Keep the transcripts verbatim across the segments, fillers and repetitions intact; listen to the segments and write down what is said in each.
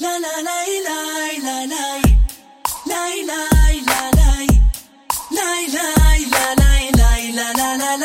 لا لا لا لا لا لا لا لا لا لا لا لا لا لا لا لا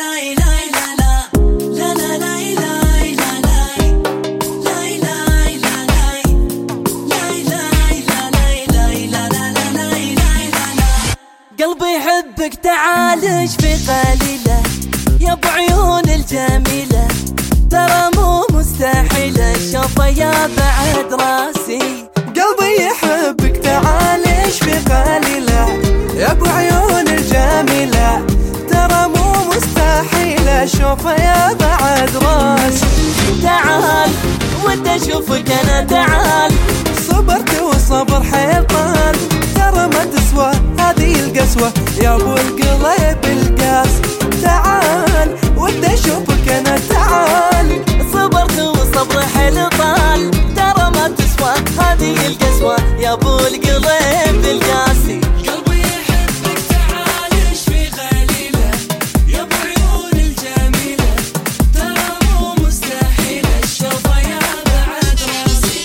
قلبي يحبك تعال ايش في قليله يا ابو عيون الجميله ترى مو مستحيله شوفه يا بعد راسي. قلبي يحبك تعال ايش في قليله يا ابو عيون الجميله ترى مو مستحيله شوفه يا بعد راسي. تعال ودي اشوفك انا تعال صبرت وصبر حيل طال ترى ما تسوى هذه القسوة يا ابو القلب القاسي. تعال ودي اشوفك انا تعال صبرت وصبر حيل طال ترى ما تسوى هذه القسوة يا ابو القلب القاسي. قلبي يحبك تعال ايش في قليله يا ابو عيون الجميله ترى مو مستحيله الشوفه يا بعد راسي.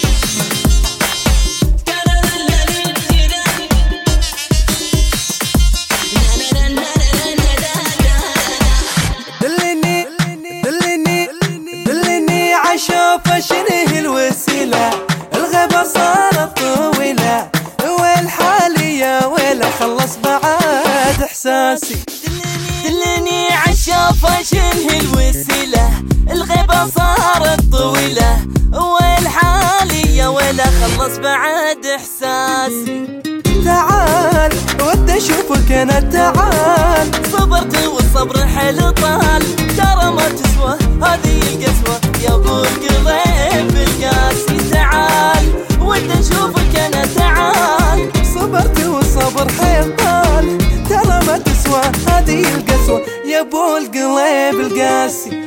دلني دلني دلني عشوف شنه الوسيله الغيبه صارت طويله والحاليه ويله خلص بعد احساسي. دلني عالشوفة شنه الوسيلة الغيبة صارت طويلة والحالية ولا خلص بعد إحساسي. تعال ودي اشوفك انا تعال صبرت والصبر حيل طال ترى ما تسوى هذه القسوة يا ابو القلب القاسي. تعال ودي اشوفك انا تعال صبرت والصبر حيل طال ترى ما تسوى هذه القسوة يا ابو القلب القاسي.